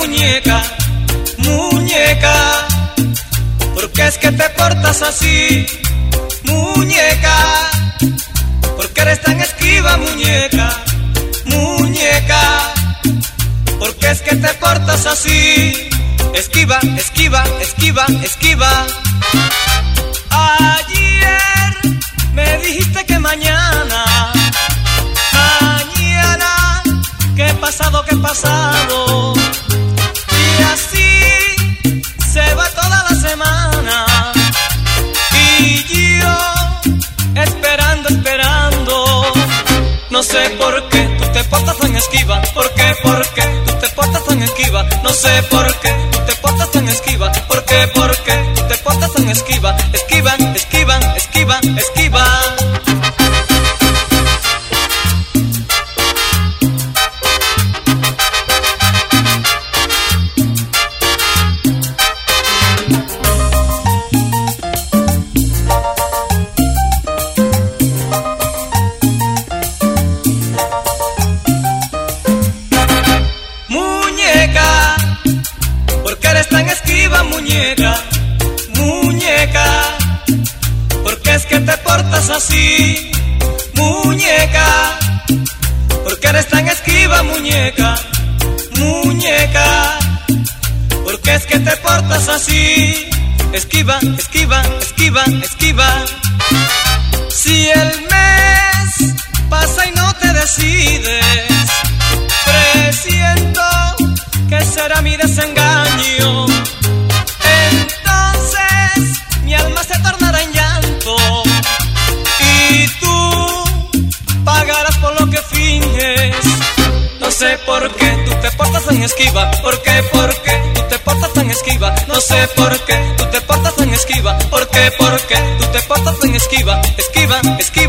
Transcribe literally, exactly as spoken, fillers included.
muñeca, muñeca, ¿por qué es que te portas así, muñeca? ¿Por qué eres tan esquiva, muñeca, muñeca? ¿Por qué es que te portas así? Esquiva, esquiva, esquiva, esquiva. Ayer me dijiste que mañana, mañana, que pasado, que pasado. Y así se va toda la semana. Y yo esperando, esperando. No sé por qué tú te portas tan esquiva. ¿Por qué, por qué tú te portas tan esquiva? No sé por qué tú te portas tan esquiva. ¿Por qué, por qué tú te portas tan esquiva? Esquiva, esquiva, esquiva, esquiva. Muñeca, ¿por qué eres tan esquiva, muñeca, muñeca? ¿Por qué es que te portas así, muñeca? ¿Por qué eres tan esquiva, muñeca, muñeca? ¿Por qué es que te portas así? Esquiva, esquiva, esquiva, esquiva. Si el mes pasa y no te decides, presiento que será mi desengaño. Entonces mi alma se tornará en llanto y tú pagarás por lo que finges. No sé por qué tú te portas tan esquiva. ¿Por qué, por qué tú te portas tan esquiva? No sé por qué tú te portas tan esquiva. ¿Por qué, por qué tú te portas tan esquiva? Esquiva, esquiva.